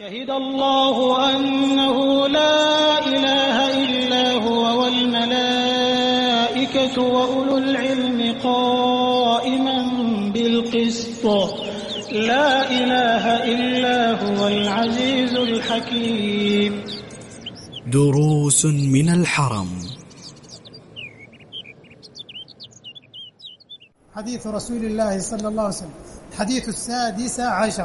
شهد الله أنه لا إله إلا هو والملائكة وأولو العلم قائما بالقسط لا إله إلا هو العزيز الحكيم. دروس من الحرم. حديث رسول الله صلى الله عليه وسلم، الحديث 16.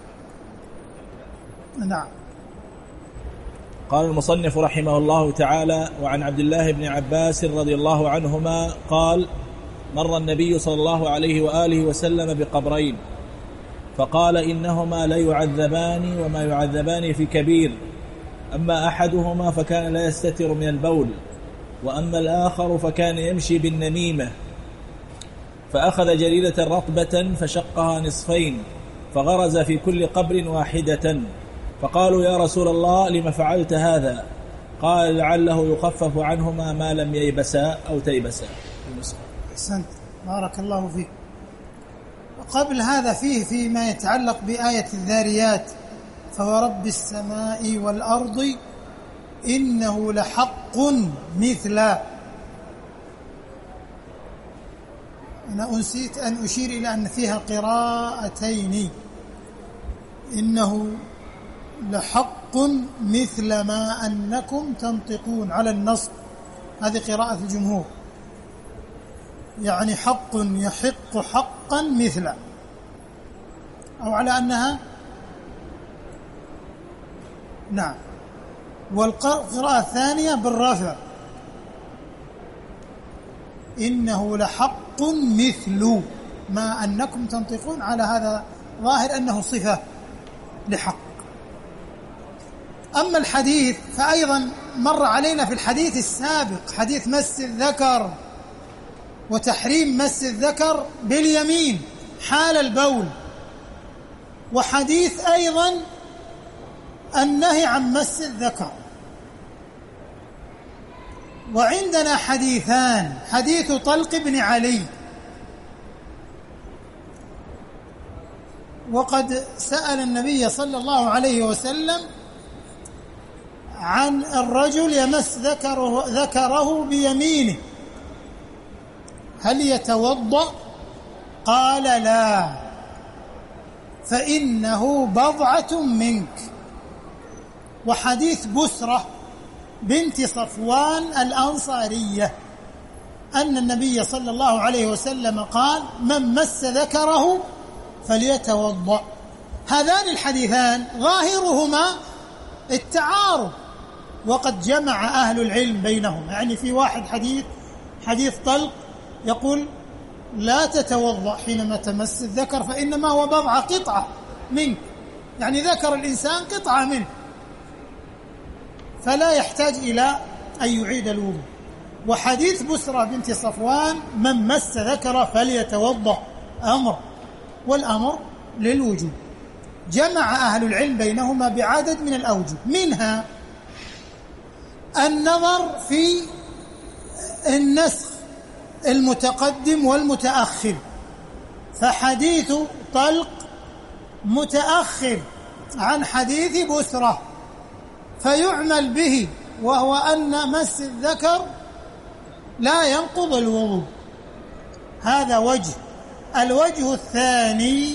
نعم. قال المصنف رحمه الله تعالى: وعن عبد الله بن عباس رضي الله عنهما قال: مر النبي صلى الله عليه وآله وسلم بقبرين فقال: إنهما لا يعذبان وما يعذبان في كبير، أما أحدهما فكان لا يستتر من البول، وأما الآخر فكان يمشي بالنميمة، فأخذ جريدة رطبة فشقها نصفين فغرز في كل قبر واحدة، فقالوا: يا رسول الله لما فعلت هذا؟ قال: لعله يخفف عنهما ما لم ييبسا أو تيبسا. أحسنت، بارك الله فيك. وقبل هذا فيما يتعلق بآية الذاريات: فورب السماء والأرض إنه لحق مثل. أنا أنسيت أن أشير إلى أن فيها قراءتين: إنه لحق مثل ما أنكم تنطقون على النصب، هذه قراءة الجمهور، يعني حق يحق حقا مثل، أو على أنها نعم. والقراءة الثانية بالرفع: إنه لحق مثل ما أنكم تنطقون، على هذا ظاهر أنه صفة لحق. أما الحديث فأيضا مر علينا في الحديث السابق حديث مس الذكر وتحريم مس الذكر باليمين حال البول، وحديث أيضا النهي عن مس الذكر. وعندنا حديثان: حديث طلق بن علي، وقد سأل النبي صلى الله عليه وسلم عن الرجل يمس ذكره بيمينه هل يتوضأ؟ قال: لا، فإنه بضعة منك. وحديث بسرة بنت صفوان الأنصارية أن النبي صلى الله عليه وسلم قال: من مس ذكره فليتوضأ. هذان الحديثان ظاهرهما التعارض، وقد جمع أهل العلم بينهم، يعني في واحد حديث طلق يقول: لا تتوضأ حينما تمس الذكر فإنما هو بضعة قطعة منك، يعني ذكر الإنسان قطعة منه فلا يحتاج إلى أن يعيد الوضوء. وحديث بسرة بنت صفوان: من مس ذكره فليتوضأ، أمر، والأمر للوجوب. جمع أهل العلم بينهما بعدد من الأوجه، منها النظر في النسخ المتقدم والمتأخر، فحديث طلق متأخر عن حديث بسرة فيعمل به، وهو أن مس الذكر لا ينقض الوضوء. هذا وجه. الوجه الثاني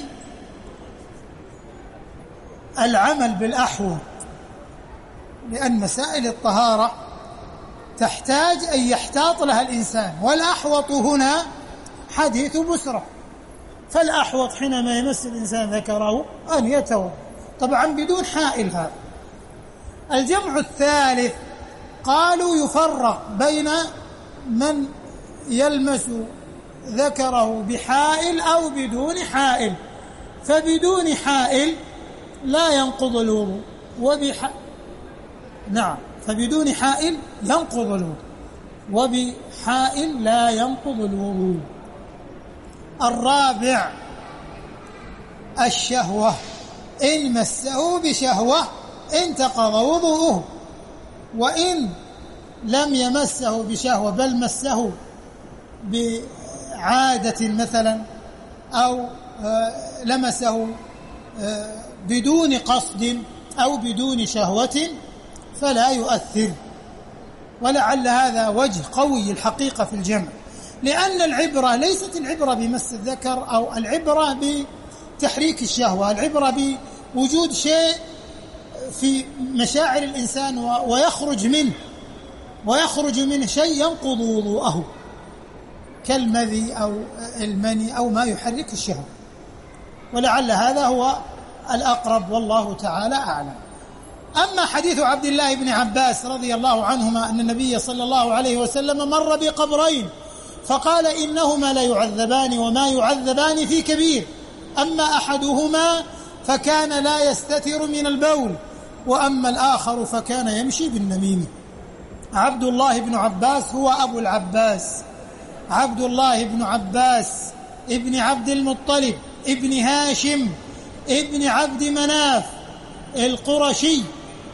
العمل بالأحوط، لأن مسائل الطهارة تحتاج أن يحتاط لها الإنسان، والأحوط هنا حديث بسرة. فالأحوط حينما يمس الإنسان ذكره أن يتوضأ، طبعا بدون حائل. هذا الجمع الثالث قالوا يفرق بين من يلمس ذكره بحائل أو بدون حائل، فبدون حائل لا ينقض الوضوء، نعم، فبدون حائل ينقض الوضوء، وبحائل لا ينقض الوضوء. الرابع الشهوة: إن مسه بشهوة انتقض وضوءه، وإن لم يمسه بشهوة بل مسه بعادة مثلا، أو لمسه بدون قصد أو بدون شهوة فلا يؤثر. ولعل هذا وجه قوي الحقيقة في الجمع، لأن العبرة ليست العبرة بمس الذكر أو العبرة بتحريك الشهوة، العبرة بوجود شيء في مشاعر الإنسان ويخرج منه شيء ينقض وضوءه كالمذي أو المني أو ما يحرك الشهوة. ولعل هذا هو الأقرب والله تعالى أعلم. أما حديث عبد الله بن عباس رضي الله عنهما أن النبي صلى الله عليه وسلم مر بقبرين فقال إنهما لا يعذبان وما يعذبان في كبير، أما أحدهما فكان لا يستتر من البول وأما الآخر فكان يمشي بالنميمة. عبد الله بن عباس هو أبو العباس، عبد الله بن عباس ابن عبد المطلب ابن هاشم ابن عبد مناف القرشي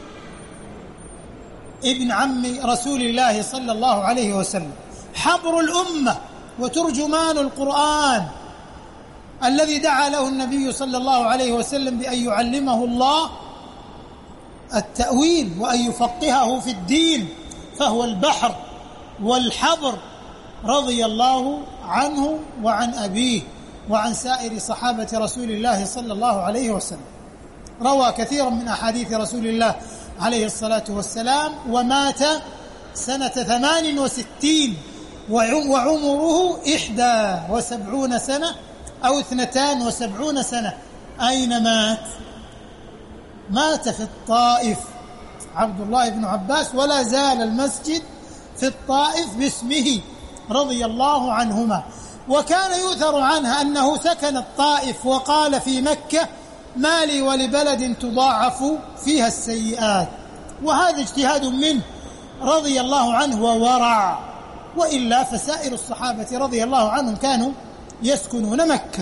ابن عم رسول الله صلى الله عليه وسلم، حبر الأمة وترجمان القرآن الذي دعا له النبي صلى الله عليه وسلم بأن يعلمه الله التأويل وأن يفقهه في الدين، فهو البحر والحبر رضي الله عنه وعن أبيه وعن سائر صحابة رسول الله صلى الله عليه وسلم. روى كثيرا من أحاديث رسول الله عليه الصلاة والسلام، ومات سنة 68 وعمره 71 سنة أو 72 سنة. أين مات؟ مات في الطائف عبد الله بن عباس، ولا زال المسجد في الطائف باسمه رضي الله عنهما. وكان يؤثر عنه أنه سكن الطائف وقال في مكة ما لي ولبلد تضاعف فيها السيئات، وهذا اجتهاد منه رضي الله عنه وورع، وإلا فسائر الصحابة رضي الله عنهم كانوا يسكنون مكة.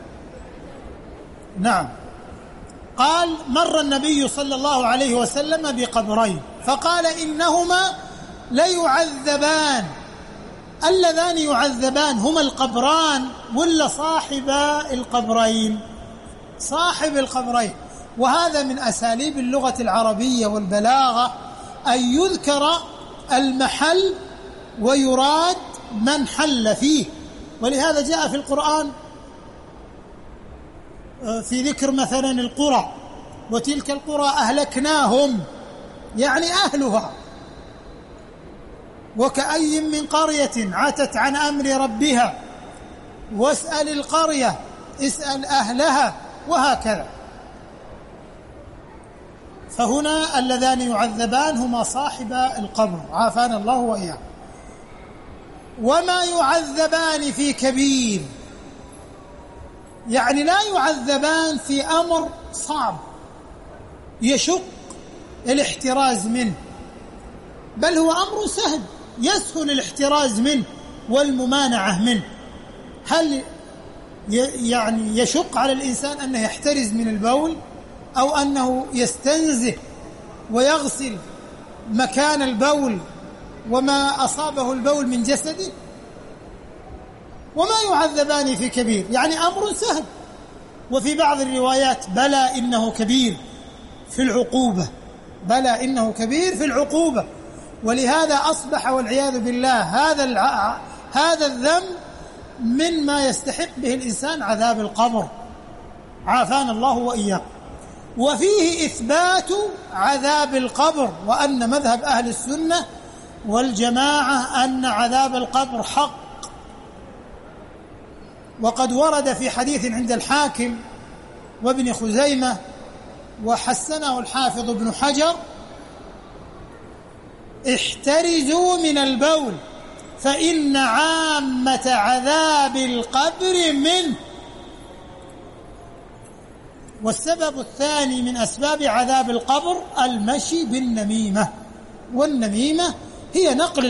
نعم. قال مر النبي صلى الله عليه وسلم بقبرين فقال إنهما ليعذبان. اللذان يعذبان هما القبران ولا صاحب القبرين؟ صاحب القبرين. وهذا من أساليب اللغة العربية والبلاغة أن يذكر المحل ويراد من حل فيه، ولهذا جاء في القرآن في ذكر مثلا القرى، وتلك القرى أهلكناهم يعني أهلها، وكأي من قرية عتت عن أمر ربها واسأل القرية اسأل أهلها، وهكذا. فهنا اللذان يعذبان هما صاحب القبر عافانا الله وإياه. وما يعذبان في كبير، يعني لا يعذبان في أمر صعب يشق الاحتراز منه، بل هو أمر سهل يسهل الاحتراز منه والممانعة منه. هل يعني يشق على الإنسان أنه يحترز من البول أو أنه يستنزه ويغسل مكان البول وما أصابه البول من جسده؟ وما يعذبان في كبير يعني أمر سهل. وفي بعض الروايات بلى إنه كبير في العقوبة، بلى إنه كبير في العقوبة. ولهذا أصبح والعياذ بالله هذا الذنب من ما يستحق به الإنسان عذاب القبر عافانا الله وإياه. وفيه إثبات عذاب القبر، وأن مذهب أهل السنة والجماعة أن عذاب القبر حق. وقد ورد في حديث عند الحاكم وابن خزيمة وحسنه الحافظ ابن حجر: احترزوا من البول فإن عامة عذاب القبر منه. والسبب الثاني من أسباب عذاب القبر المشي بالنميمة، والنميمة هي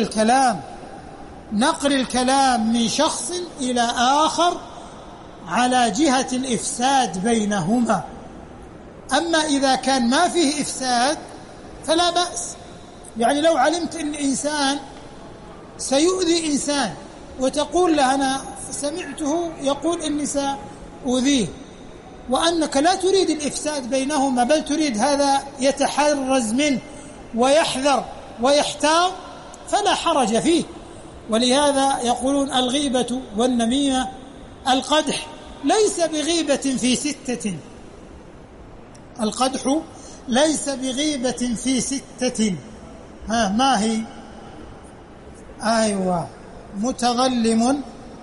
نقل الكلام من شخص إلى آخر على جهة الإفساد بينهما. أما إذا كان ما فيه إفساد فلا بأس. يعني لو علمت أن إنسان سيؤذي إنسان وتقول له أنا سمعته يقول إني سأؤذيه، وأنك لا تريد الإفساد بينهما، بل تريد هذا يتحرز منه ويحذر ويحتاط، فلا حرج فيه. ولهذا يقولون الغيبة والنميمة القدح ليس بغيبة في 6. القدح ليس بغيبة في 6. ما هي؟ أيوة، متظلم،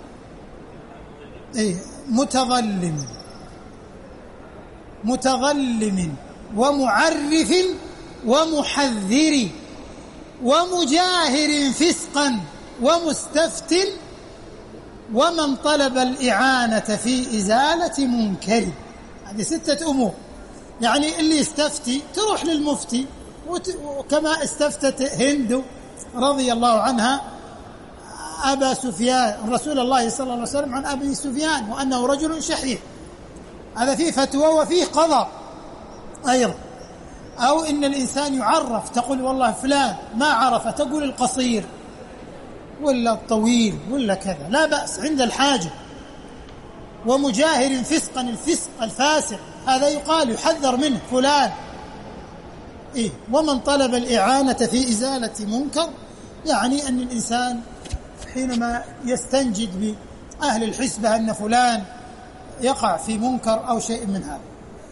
متظلم ومعرف ومحذر ومجاهر فسقا ومستفت ومن طلب الإعانة في إزالة منكر. هذه 6 أمور. يعني اللي يستفتي تروح للمفتي، وكما استفتت هند رضي الله عنها أبا سفيان رسول الله صلى الله عليه وسلم عن أبي سفيان وأنه رجل شحيح، هذا فيه فتوى وفيه قضاء أيضا. أو إن الإنسان يعرف، تقول والله فلان ما عرف، تقول القصير ولا الطويل ولا كذا، لا بأس عند الحاجة. ومجاهر فسقا، الفسق الفاسق هذا يقال يحذر منه فلان. ومن طلب الإعانة في إزالة منكر، يعني أن الإنسان حينما يستنجد بأهل الحسبة أن فلان يقع في منكر أو شيء من هذا.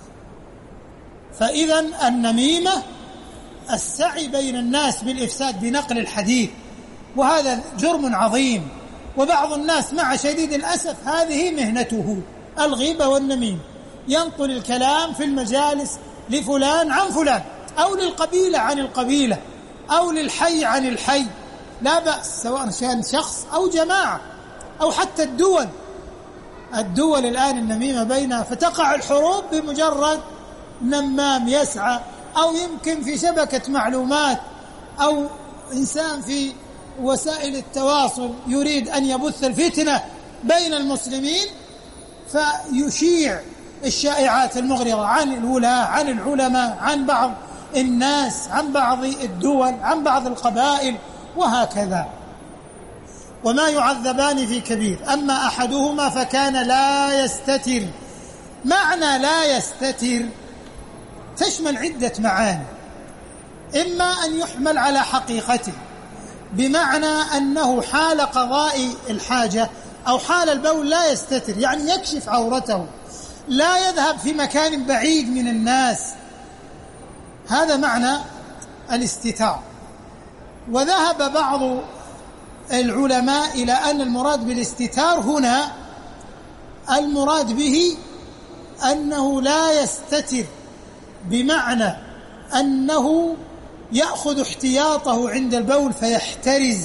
فإذا النميمة السعي بين الناس بالإفساد بنقل الحديث، وهذا جرم عظيم. وبعض الناس مع شديد الأسف هذه مهنته، الغيبة والنميمة، ينقل الكلام في المجالس لفلان عن فلان، أو للقبيلة عن القبيلة، أو للحي عن الحي، لا بأس، سواء كان شخص أو جماعة أو حتى الدول الآن النميمة بينها، فتقع الحروب بمجرد نمام يسعى، أو يمكن في شبكة معلومات، أو إنسان في وسائل التواصل يريد أن يبث الفتنة بين المسلمين، فيشيع الشائعات المغرضة عن الولاة، عن العلماء، عن بعض الناس، عن بعض الدول، عن بعض القبائل، وهكذا. وما يعذبان في كبير، أما أحدهما فكان لا يستتر. معنى لا يستتر تشمل عدة معاني، إما أن يحمل على حقيقته، بمعنى أنه حال قضاء الحاجة أو حال البول لا يستتر، يعني يكشف عورته، لا يذهب في مكان بعيد من الناس، هذا معنى الاستتار. وذهب بعض العلماء إلى أن المراد بالاستتار هنا المراد به أنه لا يستتر، بمعنى أنه يأخذ احتياطه عند البول فيحترز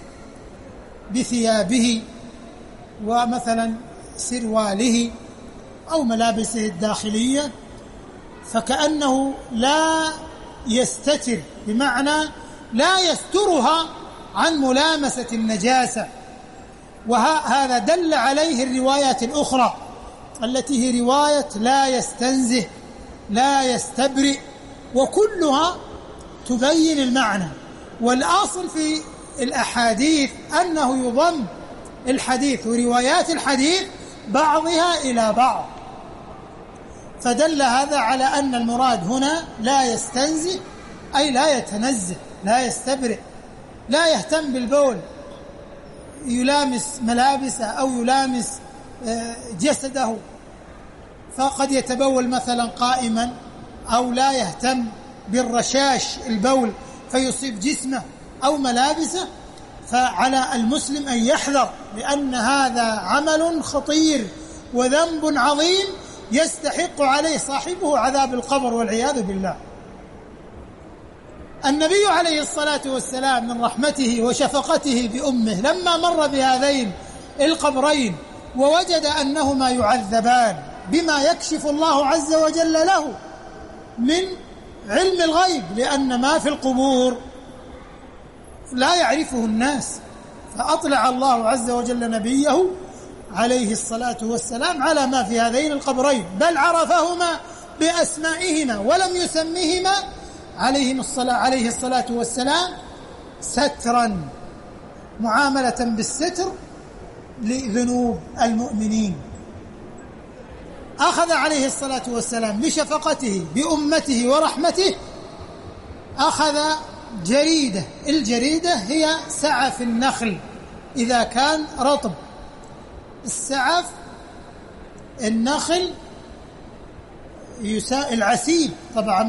بثيابه ومثلا سرواله أو ملابسه الداخلية، فكأنه لا يستتر، بمعنى لا يسترها عن ملامسة النجاسة. وهذا دل عليه الروايات الأخرى التي هي رواية لا يستنزه، لا يستبرئ، وكلها تبين المعنى. والأصل في الأحاديث أنه يضم الحديث وروايات الحديث بعضها إلى بعض، فدل هذا على أن المراد هنا لا يستنزه أي لا يتنزه، لا يستبرئ، لا يهتم بالبول، يلامس ملابسه أو يلامس جسده، فقد يتبول مثلا قائما، أو لا يهتم بالرشاش البول فيصيب جسمه أو ملابسه. فعلى المسلم أن يحذر، لأن هذا عمل خطير وذنب عظيم يستحق عليه صاحبه عذاب القبر والعياذ بالله. النبي عليه الصلاة والسلام من رحمته وشفقته بأمه لما مر بهذين القبرين ووجد أنهما يعذبان بما يكشف الله عز وجل له من علم الغيب، لأن ما في القبور لا يعرفه الناس، فأطلع الله عز وجل نبيه عليه الصلاة والسلام على ما في هذين القبرين، بل عرفهما بأسمائهما ولم يسميهما عليه الصلاة والسلام سترا، معاملة بالستر لذنوب المؤمنين. أخذ عليه الصلاة والسلام لشفقته بأمته ورحمته أخذ جريدة. الجريدة هي سعف النخل إذا كان رطب. السعف النخل العسيب طبعا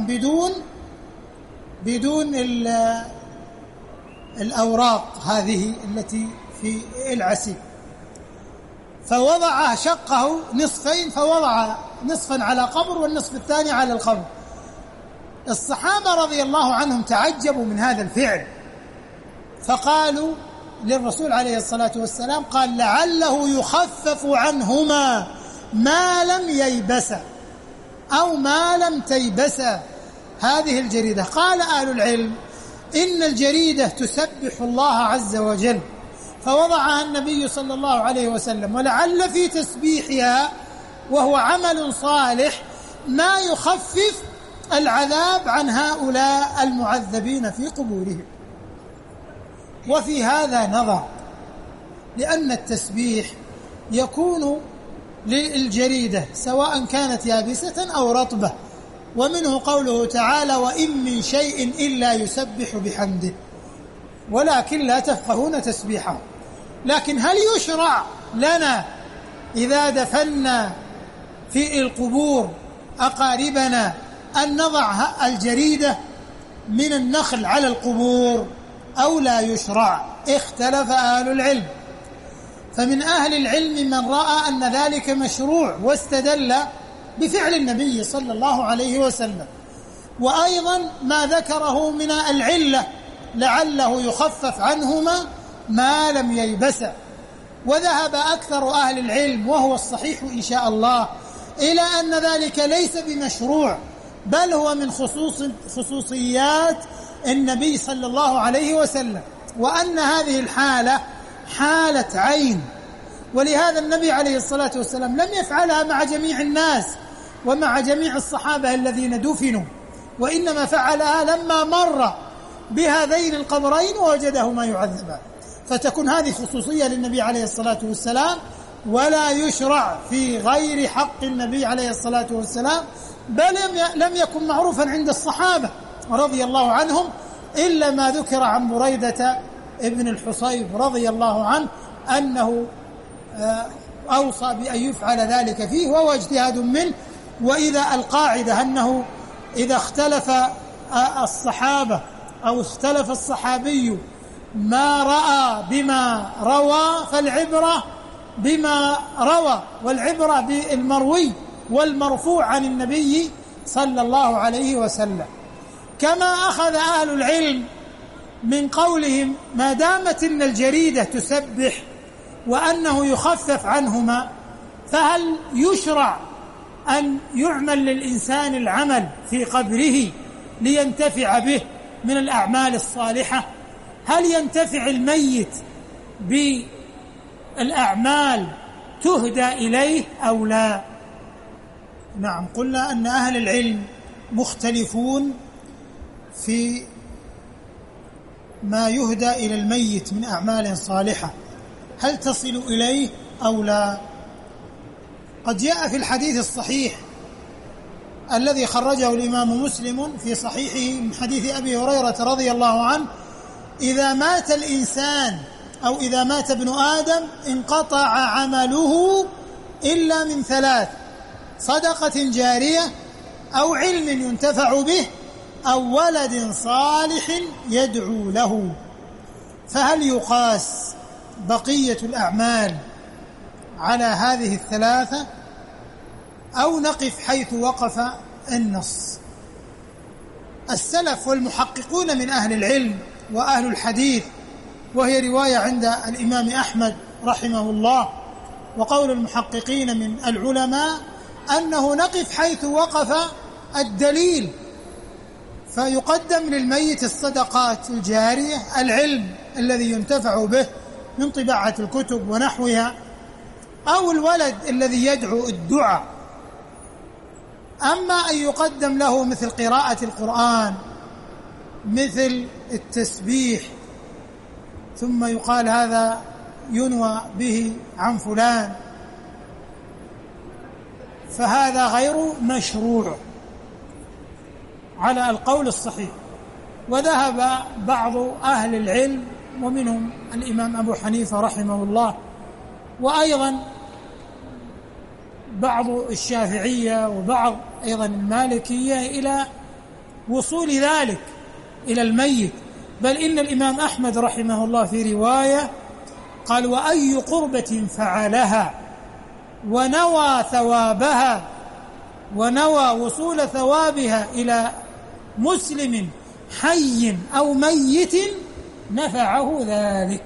بدون الأوراق هذه التي في العسيب، فوضع شقه نصفين، فوضع نصفا على قبر والنصف الثاني على القبر. الصحابة رضي الله عنهم تعجبوا من هذا الفعل، فقالوا للرسول عليه الصلاة والسلام، قال لعله يخفف عنهما ما لم ييبسا أو ما لم تيبسا هذه الجريدة. قال أهل العلم إن الجريدة تسبح الله عز وجل، فوضعها النبي صلى الله عليه وسلم، ولعل في تسبيحها وهو عمل صالح ما يخفف العذاب عن هؤلاء المعذبين في قبورهم. وفي هذا نظر، لأن التسبيح يكون للجريدة سواء كانت يابسة أو رطبة، ومنه قوله تعالى وإن من شيء إلا يسبح بحمده ولكن لا تفقهون تسبيحه. لكن هل يشرع لنا إذا دفنا في القبور أقاربنا أن نضع الجريدة من النخل على القبور أو لا يشرع؟ اختلف أهل العلم، فمن أهل العلم من رأى أن ذلك مشروع واستدل بفعل النبي صلى الله عليه وسلم، وأيضا ما ذكره من العلة لعله يخفف عنهما ما لم ييبسا. وذهب أكثر أهل العلم وهو الصحيح إن شاء الله إلى أن ذلك ليس بمشروع، بل هو من خصوصيات النبي صلى الله عليه وسلم، وأن هذه الحالة حالة عين، ولهذا النبي عليه الصلاة والسلام لم يفعلها مع جميع الناس ومع جميع الصحابة الذين دفنوا، وإنما فعلها لما مر بهذين القبرين ووجدهما يعذبان، فتكون هذه خصوصية للنبي عليه الصلاة والسلام، ولا يشرع في غير حق النبي عليه الصلاة والسلام، بل لم يكن معروفا عند الصحابة رضي الله عنهم إلا ما ذكر عن بريدة ابن الحصيب رضي الله عنه أنه أوصى بأن يفعل ذلك فيه، وهو اجتهاد منه. وإذا القاعدة أنه إذا اختلف الصحابة أو اختلف الصحابي ما رأى بما روى فالعبرة بما روى، والعبرة بالمروي والمرفوع عن النبي صلى الله عليه وسلم. كما أخذ أهل العلم من قولهم ما دامت إن الجريدة تسبح وأنه يخفف عنهما، فهل يشرع أن يعمل للإنسان العمل في قبره لينتفع به من الأعمال الصالحة؟ هل ينتفع الميت بالأعمال تهدى إليه أو لا؟ نعم، قلنا أن أهل العلم مختلفون في ما يهدى إلى الميت من أعمال صالحة، هل تصل إليه أو لا؟ قد جاء في الحديث الصحيح الذي خرجه الإمام مسلم في صحيحه من حديث أبي هريرة رضي الله عنه: إذا مات الإنسان أو إذا مات ابن آدم انقطع عمله إلا من ثلاث: صدقة جارية أو علم ينتفع به أو ولد صالح يدعو له. فهل يقاس بقية الأعمال على هذه الثلاثة أو نقف حيث وقف النص؟ السلف والمحققون من أهل العلم وأهل الحديث، وهي رواية عند الإمام أحمد رحمه الله، وقول المحققين من العلماء أنه نقف حيث وقف الدليل، فيقدم للميت الصدقات الجارية، العلم الذي ينتفع به من طباعة الكتب ونحوها، أو الولد الذي يدعو الدعاء. أما أن يقدم له مثل قراءة القرآن، مثل التسبيح، ثم يقال هذا ينوى به عن فلان، فهذا غير مشروع على القول الصحيح. وذهب بعض أهل العلم ومنهم الإمام أبو حنيفة رحمه الله وأيضا بعض الشافعية وبعض أيضا المالكية إلى وصول ذلك إلى الميت، بل إن الإمام أحمد رحمه الله في رواية قال: وأي قربة فعلها ونوى ثوابها ونوى وصول ثوابها إلى مسلم حي أو ميت نفعه ذلك.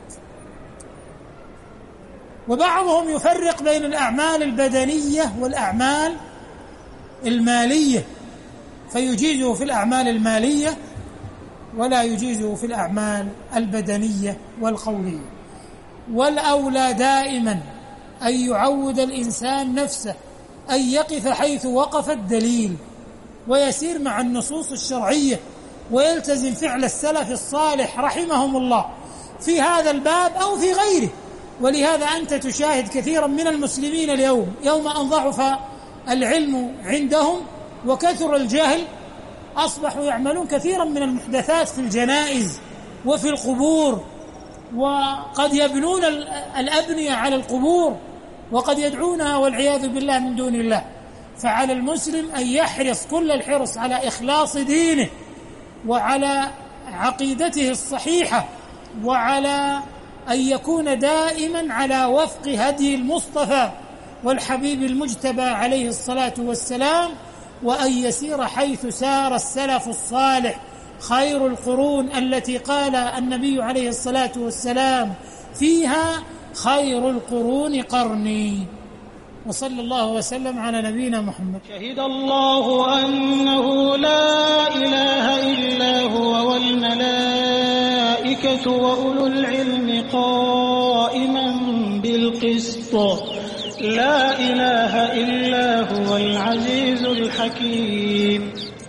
وبعضهم يفرق بين الأعمال البدنية والأعمال المالية، فيجيزه في الأعمال المالية ولا يجيزه في الأعمال البدنية والقولية. والأولى دائما أن يعود الإنسان نفسه أن يقف حيث وقف الدليل ويسير مع النصوص الشرعية ويلتزم فعل السلف الصالح رحمهم الله في هذا الباب أو في غيره. ولهذا أنت تشاهد كثيرا من المسلمين اليوم يوم أن ضعف العلم عندهم وكثر الجهل أصبحوا يعملون كثيرا من المحدثات في الجنائز وفي القبور، وقد يبنون الأبنية على القبور وقد يدعونها والعياذ بالله من دون الله. فعلى المسلم أن يحرص كل الحرص على إخلاص دينه وعلى عقيدته الصحيحة وعلى أن يكون دائما على وفق هدي المصطفى والحبيب المجتبى عليه الصلاة والسلام، وأن يسير حيث سار السلف الصالح خير القرون التي قال النبي عليه الصلاة والسلام فيها: خير القرون قرني. وصلى الله وسلم على نبينا محمد. شهد الله أنه لا إله إلا هو والملائكة وأولو العلم قائما بالقسط لا إله إلا هو العزيز الحكيم.